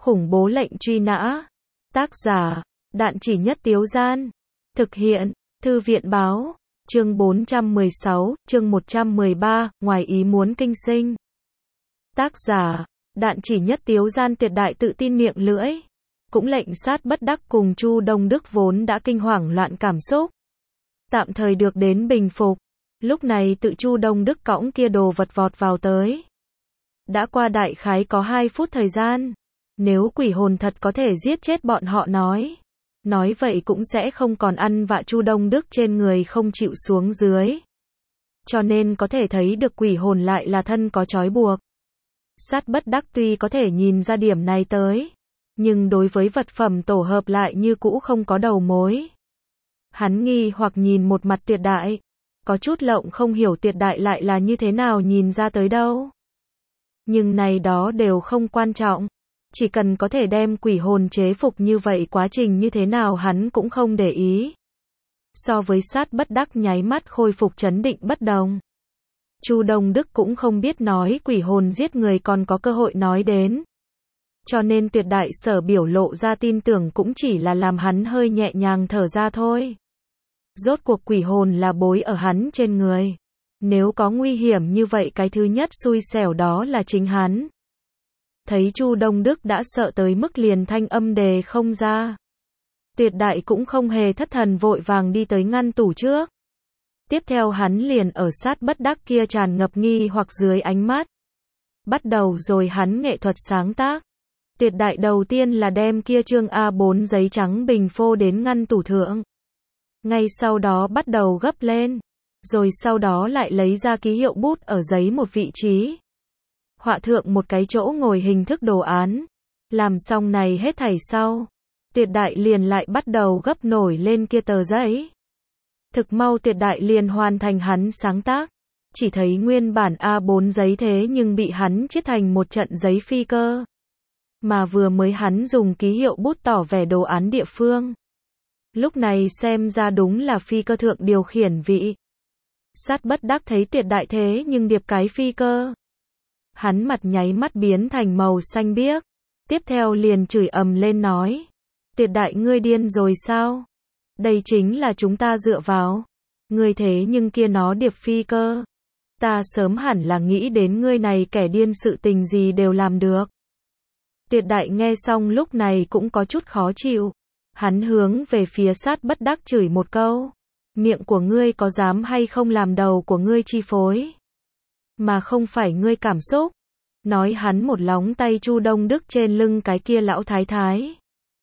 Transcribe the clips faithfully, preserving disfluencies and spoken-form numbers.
Khủng bố lệnh truy nã. Tác giả, Đạn Chỉ Nhất Tiếu Gian. Thực hiện, Thư viện báo. Chương bốn trăm mười sáu, chương một trăm mười ba, ngoài ý muốn kinh sinh. Tác giả, Đạn Chỉ Nhất Tiếu Gian. Tuyệt đại tự tin miệng lưỡi. Cũng lệnh sát bất đắc cùng Chu Đông Đức vốn đã kinh hoàng loạn cảm xúc. Tạm thời được đến bình phục. Lúc này tự Chu Đông Đức cõng kia đồ vật vọt vào tới. Đã qua đại khái có hai phút thời gian. Nếu quỷ hồn thật có thể giết chết bọn họ nói. Nói vậy cũng sẽ không còn ăn vạ Chu Đông Đức trên người không chịu xuống dưới. Cho nên có thể thấy được quỷ hồn lại là thân có trói buộc. Sát bất đắc tuy có thể nhìn ra điểm này tới. Nhưng đối với vật phẩm tổ hợp lại như cũ không có đầu mối. Hắn nghi hoặc nhìn một mặt Tuyệt đại. Có chút lộng không hiểu Tuyệt đại lại là như thế nào nhìn ra tới đâu. Nhưng này đó đều không quan trọng. Chỉ cần có thể đem quỷ hồn chế phục như vậy quá trình như thế nào hắn cũng không để ý. So với sát bất đắc nháy mắt khôi phục trấn định bất đồng. Chu Đông Đức cũng không biết nói quỷ hồn giết người còn có cơ hội nói đến. Cho nên Tuyệt đại sở biểu lộ ra tin tưởng cũng chỉ là làm hắn hơi nhẹ nhàng thở ra thôi. Rốt cuộc quỷ hồn là bối ở hắn trên người. Nếu có nguy hiểm như vậy cái thứ nhất xui xẻo đó là chính hắn. Thấy Chu Đông Đức đã sợ tới mức liền thanh âm đề không ra. Tuyệt đại cũng không hề thất thần vội vàng đi tới ngăn tủ trước. Tiếp theo hắn liền ở sát bất đắc kia tràn ngập nghi hoặc dưới ánh mắt. Bắt đầu rồi hắn nghệ thuật sáng tác. Tuyệt đại đầu tiên là đem kia chương A bốn giấy trắng bình phô đến ngăn tủ thượng. Ngay sau đó bắt đầu gấp lên. Rồi sau đó lại lấy ra ký hiệu bút ở giấy một vị trí. Họa thượng một cái chỗ ngồi hình thức đồ án. Làm xong này hết thảy sau. Tuyệt đại liền lại bắt đầu gấp nổi lên kia tờ giấy. Thực mau Tuyệt đại liền hoàn thành hắn sáng tác. Chỉ thấy nguyên bản A bốn giấy thế nhưng bị hắn chiết thành một trận giấy phi cơ. Mà vừa mới hắn dùng ký hiệu bút tỏ vẻ đồ án địa phương. Lúc này xem ra đúng là phi cơ thượng điều khiển vị. Sát bất đắc thấy Tuyệt đại thế nhưng điệp cái phi cơ. Hắn mặt nháy mắt biến thành màu xanh biếc. Tiếp theo liền chửi ầm lên nói. Tuyệt đại ngươi điên rồi sao? Đây chính là chúng ta dựa vào. Ngươi thế nhưng kia nó điệp phi cơ. Ta sớm hẳn là nghĩ đến ngươi này kẻ điên sự tình gì đều làm được. Tuyệt đại nghe xong lúc này cũng có chút khó chịu. Hắn hướng về phía sát bất đắc chửi một câu. Miệng của ngươi có dám hay không làm đầu của ngươi chi phối? Mà không phải ngươi cảm xúc. Nói hắn một lóng tay Chu Đông Đức trên lưng cái kia lão thái thái.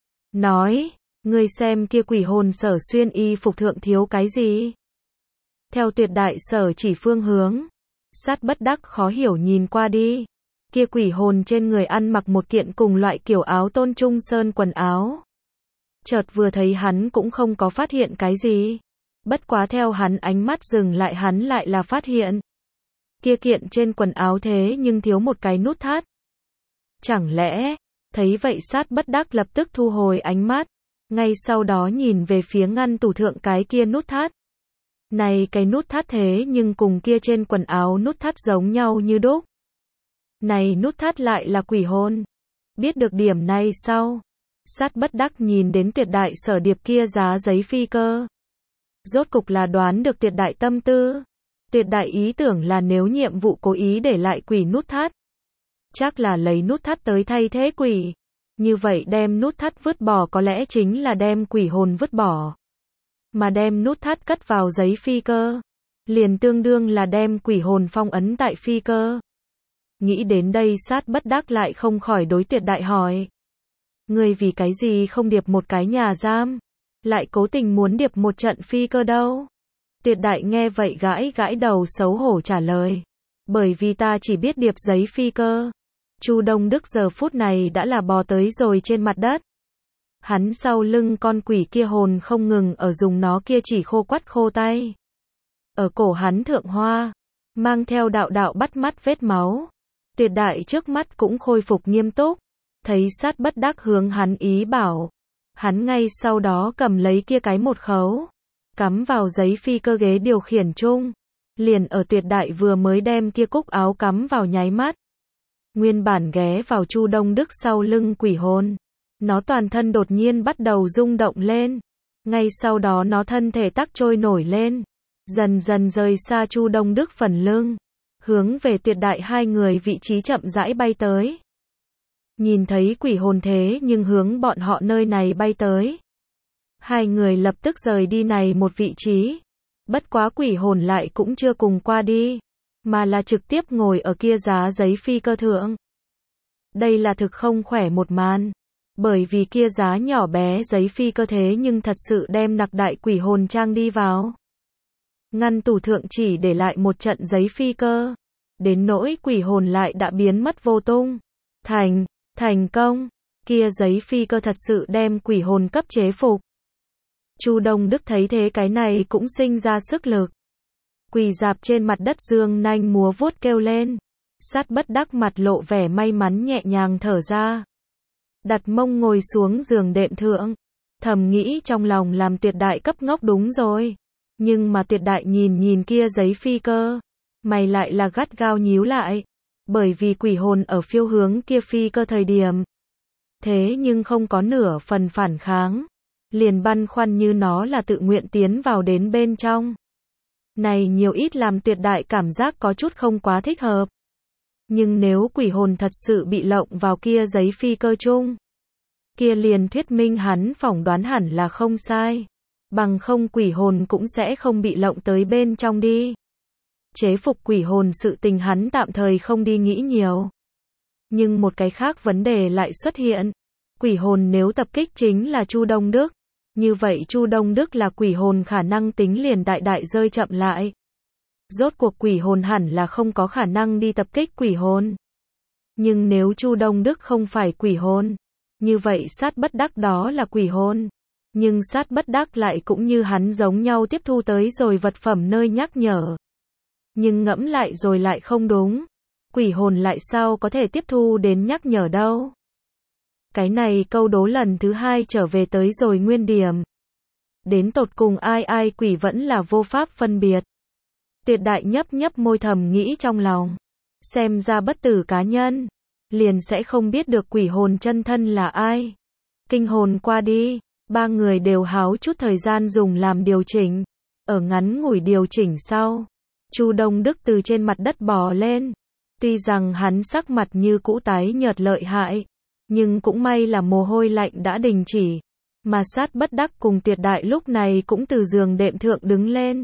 Nói, ngươi xem kia quỷ hồn sở xuyên y phục thượng thiếu cái gì? Theo Tuyệt đại sở chỉ phương hướng. Sát bất đắc khó hiểu nhìn qua đi. Kia quỷ hồn trên người ăn mặc một kiện cùng loại kiểu áo Tôn Trung Sơn quần áo. Chợt vừa thấy hắn cũng không có phát hiện cái gì. Bất quá theo hắn ánh mắt dừng lại hắn lại là phát hiện. Kia kiện trên quần áo thế nhưng thiếu một cái nút thắt. Chẳng lẽ, thấy vậy sát bất đắc lập tức thu hồi ánh mắt. Ngay sau đó nhìn về phía ngăn tủ thượng cái kia nút thắt. Này cái nút thắt thế nhưng cùng kia trên quần áo nút thắt giống nhau như đúc. Này nút thắt lại là quỷ hồn. Biết được điểm này sau. Sát bất đắc nhìn đến Tuyệt đại sở điệp kia giá giấy phi cơ. Rốt cục là đoán được Tuyệt đại tâm tư. Tuyệt đại ý tưởng là nếu nhiệm vụ cố ý để lại quỷ nút thắt. Chắc là lấy nút thắt tới thay thế quỷ. Như vậy đem nút thắt vứt bỏ có lẽ chính là đem quỷ hồn vứt bỏ. Mà đem nút thắt cất vào giấy phi cơ. Liền tương đương là đem quỷ hồn phong ấn tại phi cơ. Nghĩ đến đây sát bất đắc lại không khỏi đối Tuyệt đại hỏi. Ngươi vì cái gì không điệp một cái nhà giam? Lại cố tình muốn điệp một trận phi cơ đâu? Tuyệt đại nghe vậy gãi gãi đầu xấu hổ trả lời. Bởi vì ta chỉ biết điệp giấy phi cơ. Chu Đông Đức giờ phút này đã là bò tới rồi trên mặt đất. Hắn sau lưng con quỷ kia hồn không ngừng ở dùng nó kia chỉ khô quắt khô tay. Ở cổ hắn thượng hoa. Mang theo đạo đạo bắt mắt vết máu. Tuyệt đại trước mắt cũng khôi phục nghiêm túc. Thấy sát bất đắc hướng hắn ý bảo. Hắn ngay sau đó cầm lấy kia cái một khấu. Cắm vào giấy phi cơ ghế điều khiển chung. Liền ở Tuyệt đại vừa mới đem kia cúc áo cắm vào nháy mắt. Nguyên bản ghé vào Chu Đông Đức sau lưng quỷ hồn. Nó toàn thân đột nhiên bắt đầu rung động lên. Ngay sau đó nó thân thể tắc trôi nổi lên. Dần dần rời xa Chu Đông Đức phần lưng. Hướng về Tuyệt Đại hai người vị trí chậm rãi bay tới. Nhìn thấy quỷ hồn thế nhưng hướng bọn họ nơi này bay tới. Hai người lập tức rời đi này một vị trí. Bất quá quỷ hồn lại cũng chưa cùng qua đi. Mà là trực tiếp ngồi ở kia giá giấy phi cơ thượng. Đây là thực không khỏe một màn. Bởi vì kia giá nhỏ bé giấy phi cơ thế nhưng thật sự đem nặc đại quỷ hồn trang đi vào. Ngăn tủ thượng chỉ để lại một trận giấy phi cơ. Đến nỗi quỷ hồn lại đã biến mất vô tung. Thành, thành công. Kia giấy phi cơ thật sự đem quỷ hồn cấp chế phục. Chu Đông Đức thấy thế cái này cũng sinh ra sức lực. Quỳ dạp trên mặt đất dương nanh múa vuốt kêu lên. Sát bất đắc mặt lộ vẻ may mắn nhẹ nhàng thở ra. Đặt mông ngồi xuống giường đệm thượng. Thầm nghĩ trong lòng làm Tuyệt Đại cấp ngốc đúng rồi. Nhưng mà Tuyệt Đại nhìn nhìn kia giấy phi cơ. Mày lại là gắt gao nhíu lại. Bởi vì quỷ hồn ở phiêu hướng kia phi cơ thời điểm. Thế nhưng không có nửa phần phản kháng. Liền băn khoăn như nó là tự nguyện tiến vào đến bên trong. Này nhiều ít làm Tuyệt Đại cảm giác có chút không quá thích hợp. Nhưng nếu quỷ hồn thật sự bị lộng vào kia giấy phi cơ chung. Kia liền thuyết minh hắn phỏng đoán hẳn là không sai. Bằng không quỷ hồn cũng sẽ không bị lộng tới bên trong đi. Chế phục quỷ hồn sự tình hắn tạm thời không đi nghĩ nhiều. Nhưng một cái khác vấn đề lại xuất hiện. Quỷ hồn nếu tập kích chính là Chu Đông Đức. Như vậy Chu Đông Đức là quỷ hồn khả năng tính liền đại đại rơi chậm lại. Rốt cuộc quỷ hồn hẳn là không có khả năng đi tập kích quỷ hồn. Nhưng nếu Chu Đông Đức không phải quỷ hồn, như vậy sát bất đắc đó là quỷ hồn. Nhưng sát bất đắc lại cũng như hắn giống nhau tiếp thu tới rồi vật phẩm nơi nhắc nhở. Nhưng ngẫm lại rồi lại không đúng. Quỷ hồn lại sao có thể tiếp thu đến nhắc nhở đâu. Cái này câu đố lần thứ hai trở về tới rồi nguyên điểm. Đến tột cùng ai ai quỷ vẫn là vô pháp phân biệt. Tuyệt Đại nhấp nhấp môi thầm nghĩ trong lòng. Xem ra bất tử cá nhân. Liền sẽ không biết được quỷ hồn chân thân là ai. Kinh hồn qua đi. Ba người đều háo chút thời gian dùng làm điều chỉnh. Ở ngắn ngủi điều chỉnh sau. Chu Đông Đức từ trên mặt đất bò lên. Tuy rằng hắn sắc mặt như cũ tái nhợt lợi hại. Nhưng cũng may là mồ hôi lạnh đã đình chỉ. Mà sát bất đắc cùng Tuyệt Đại lúc này cũng từ giường đệm thượng đứng lên.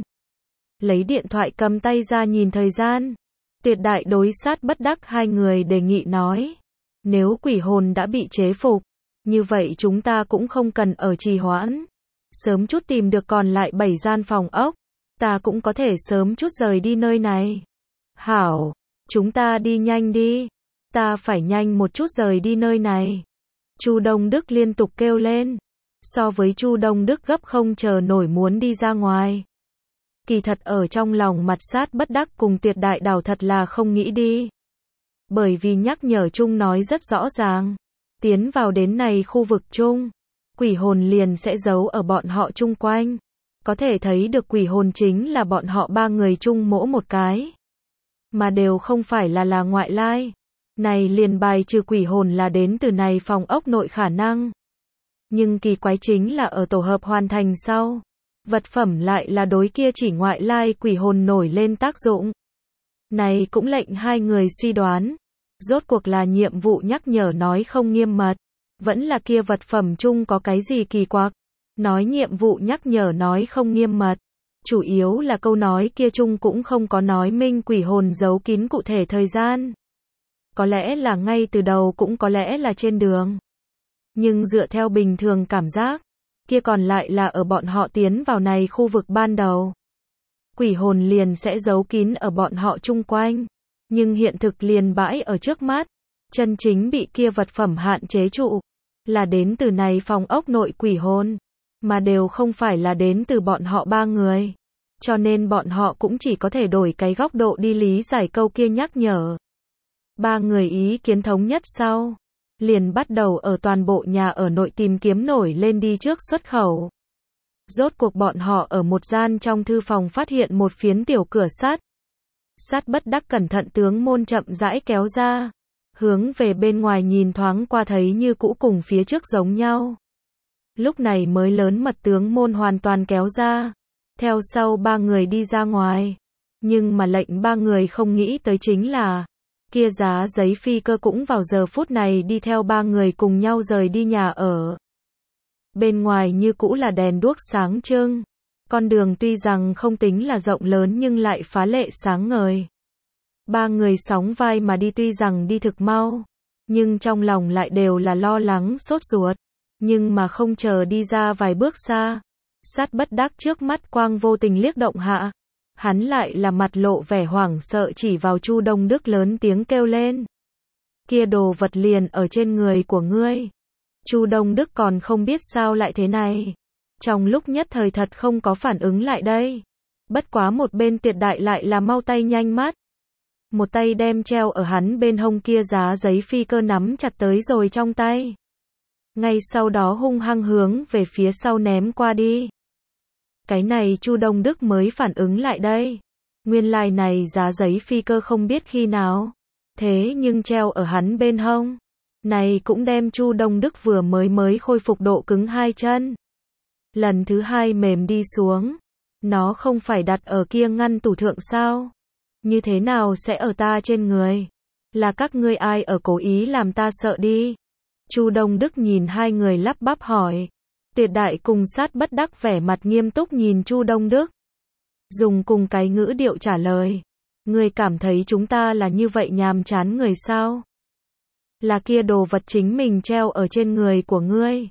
Lấy điện thoại cầm tay ra nhìn thời gian. Tuyệt Đại đối sát bất đắc hai người đề nghị nói. Nếu quỷ hồn đã bị chế phục. Như vậy chúng ta cũng không cần ở trì hoãn. Sớm chút tìm được còn lại bảy gian phòng ốc. Ta cũng có thể sớm chút rời đi nơi này. Hảo, chúng ta đi nhanh đi. Ta phải nhanh một chút rời đi nơi này. Chu Đông Đức liên tục kêu lên. So với Chu Đông Đức gấp không chờ nổi muốn đi ra ngoài. Kỳ thật ở trong lòng mặt sát bất đắc cùng Tuyệt Đại đảo thật là không nghĩ đi. Bởi vì nhắc nhở chung nói rất rõ ràng. Tiến vào đến này khu vực chung. Quỷ hồn liền sẽ giấu ở bọn họ chung quanh. Có thể thấy được quỷ hồn chính là bọn họ ba người chung mỗi một cái. Mà đều không phải là là ngoại lai. Này liền bài trừ quỷ hồn là đến từ này phòng ốc nội khả năng. Nhưng kỳ quái chính là ở tổ hợp hoàn thành sau. Vật phẩm lại là đối kia chỉ ngoại lai quỷ hồn nổi lên tác dụng. Này cũng lệnh hai người suy đoán. Rốt cuộc là nhiệm vụ nhắc nhở nói không nghiêm mật. Vẫn là kia vật phẩm chung có cái gì kỳ quặc. Nói nhiệm vụ nhắc nhở nói không nghiêm mật. Chủ yếu là câu nói kia chung cũng không có nói minh quỷ hồn giấu kín cụ thể thời gian. Có lẽ là ngay từ đầu cũng có lẽ là trên đường. Nhưng dựa theo bình thường cảm giác, kia còn lại là ở bọn họ tiến vào này khu vực ban đầu. Quỷ hồn liền sẽ giấu kín ở bọn họ chung quanh. Nhưng hiện thực liền bãi ở trước mắt. Chân chính bị kia vật phẩm hạn chế trụ. Là đến từ này phòng ốc nội quỷ hồn. Mà đều không phải là đến từ bọn họ ba người. Cho nên bọn họ cũng chỉ có thể đổi cái góc độ đi lý giải câu kia nhắc nhở. Ba người ý kiến thống nhất sau. Liền bắt đầu ở toàn bộ nhà ở nội tìm kiếm nổi lên đi trước xuất khẩu. Rốt cuộc bọn họ ở một gian trong thư phòng phát hiện một phiến tiểu cửa sắt. Sát bất đắc cẩn thận tướng môn chậm rãi kéo ra. hướng về bên ngoài nhìn thoáng qua thấy như cũ cùng phía trước giống nhau. Lúc này mới lớn mật tướng môn hoàn toàn kéo ra, theo sau ba người đi ra ngoài. Nhưng mà lệnh ba người không nghĩ tới chính là, kia giá giấy phi cơ cũng vào giờ phút này đi theo ba người cùng nhau rời đi nhà ở. Bên ngoài như cũ là đèn đuốc sáng trưng, con đường tuy rằng không tính là rộng lớn nhưng lại phá lệ sáng ngời. Ba người sóng vai mà đi tuy rằng đi thực mau, nhưng trong lòng lại đều là lo lắng sốt ruột. Nhưng mà không chờ đi ra vài bước xa, Sát Bất Đắc trước mắt quang vô tình liếc động hạ, hắn lại là mặt lộ vẻ hoảng sợ chỉ vào Chu Đông Đức lớn tiếng kêu lên. Kia đồ vật liền ở trên người của ngươi. Chu Đông Đức còn không biết sao lại thế này. Trong lúc nhất thời thật không có phản ứng lại đây. Bất quá một bên Tuyệt Đại lại là mau tay nhanh mắt. Một tay đem treo ở hắn bên hông kia giá giấy phi cơ nắm chặt tới rồi trong tay. Ngay sau đó hung hăng hướng về phía sau ném qua đi. Cái này Chu Đông Đức mới phản ứng lại đây. Nguyên lai like này giá giấy phi cơ không biết khi nào. Thế nhưng treo ở hắn bên hông. Này cũng đem Chu Đông Đức vừa mới mới khôi phục độ cứng hai chân. Lần thứ hai mềm đi xuống. Nó không phải đặt ở kia ngăn tủ thượng sao? Như thế nào sẽ ở ta trên người? Là các ngươi ai ở cố ý làm ta sợ đi? Chu Đông Đức nhìn hai người lắp bắp hỏi. Tuyệt Đại cùng Sát Bất Đắc vẻ mặt nghiêm túc nhìn Chu Đông Đức. Dùng cùng cái ngữ điệu trả lời. Ngươi cảm thấy chúng ta là như vậy nhàm chán người sao? Là kia đồ vật chính mình treo ở trên người của ngươi.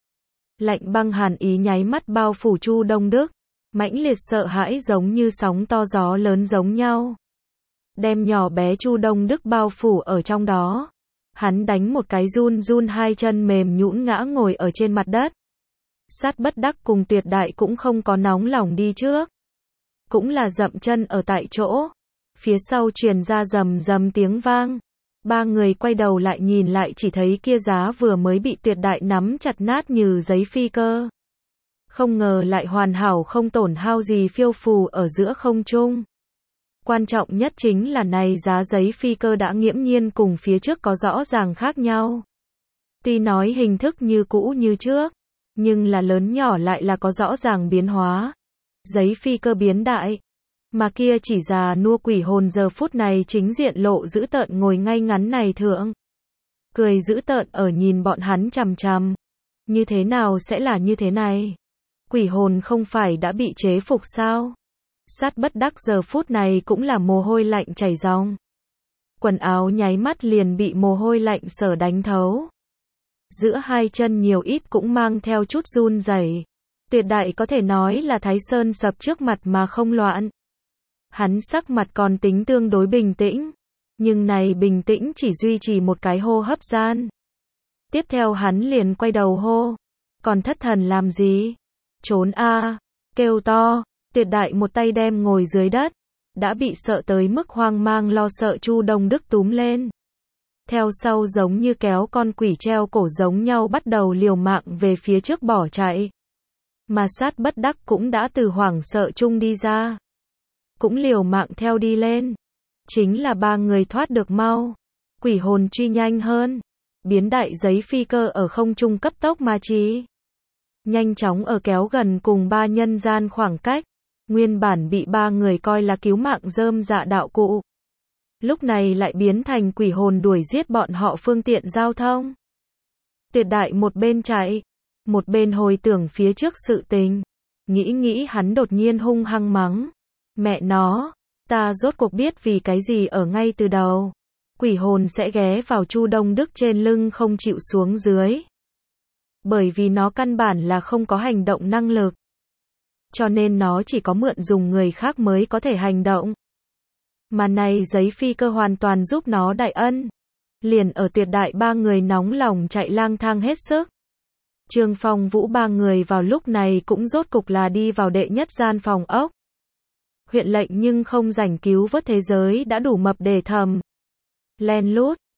Lạnh băng hàn ý nháy mắt bao phủ Chu Đông Đức. Mãnh liệt sợ hãi giống như sóng to gió lớn giống nhau. Đem nhỏ bé Chu Đông Đức bao phủ ở trong đó. Hắn đánh một cái run run hai chân mềm nhũn ngã ngồi ở trên mặt đất. Sát Bất Đắc cùng Tuyệt Đại cũng không có nóng lòng đi trước. Cũng là dậm chân ở tại chỗ. Phía sau truyền ra rầm rầm tiếng vang. Ba người quay đầu lại nhìn lại chỉ thấy kia giá vừa mới bị Tuyệt Đại nắm chặt nát như giấy phi cơ. Không ngờ lại hoàn hảo không tổn hao gì phiêu phù ở giữa không trung. Quan trọng nhất chính là này giá giấy phi cơ đã nghiễm nhiên cùng phía trước có rõ ràng khác nhau. Tuy nói hình thức như cũ như trước, nhưng là lớn nhỏ lại là có rõ ràng biến hóa. Giấy phi cơ biến đại, mà kia chỉ già nua quỷ hồn giờ phút này chính diện lộ dữ tợn ngồi ngay ngắn này thượng. Cười dữ tợn ở nhìn bọn hắn chằm chằm. Như thế nào sẽ là như thế này? Quỷ hồn không phải đã bị chế phục sao? Sát Bất Đắc giờ phút này cũng là mồ hôi lạnh chảy ròng. Quần áo nháy mắt liền bị mồ hôi lạnh sở đánh thấu. Giữa hai chân nhiều ít cũng mang theo chút run rẩy. Tuyệt Đại có thể nói là Thái Sơn sập trước mặt mà không loạn. Hắn sắc mặt còn tính tương đối bình tĩnh. Nhưng này bình tĩnh chỉ duy trì một cái hô hấp gian. Tiếp theo hắn liền quay đầu hô. Còn thất thần làm gì? Trốn a, kêu to. Tuyệt Đại một tay đem ngồi dưới đất, đã bị sợ tới mức hoang mang lo sợ Chu Đông Đức túm lên. Theo sau giống như kéo con quỷ treo cổ giống nhau bắt đầu liều mạng về phía trước bỏ chạy. Mà Sát Bất Đắc cũng đã từ hoảng sợ chung đi ra. Cũng liều mạng theo đi lên. Chính là ba người thoát được mau. Quỷ hồn truy nhanh hơn. Biến đại giấy phi cơ ở không trung cấp tốc mà trí. Nhanh chóng ở kéo gần cùng ba nhân gian khoảng cách. Nguyên bản bị ba người coi là cứu mạng rơm dạ đạo cụ. Lúc này lại biến thành quỷ hồn đuổi giết bọn họ phương tiện giao thông. Tuyệt Đại một bên chạy, một bên hồi tưởng phía trước sự tình. Nghĩ nghĩ hắn đột nhiên hung hăng mắng. Mẹ nó, ta rốt cuộc biết vì cái gì ở ngay từ đầu. Quỷ hồn sẽ ghé vào Chu Đông Đức trên lưng không chịu xuống dưới. Bởi vì nó căn bản là không có hành động năng lực. Cho nên nó chỉ có mượn dùng người khác mới có thể hành động. Mà này giấy phi cơ hoàn toàn giúp nó đại ân. Liền ở Tuyệt Đại ba người nóng lòng chạy lang thang hết sức. Trương Phong Vũ ba người vào lúc này cũng rốt cục là đi vào đệ nhất gian phòng ốc. Huyện lệnh nhưng không rảnh cứu vớt thế giới đã đủ mập để thầm. Len lút,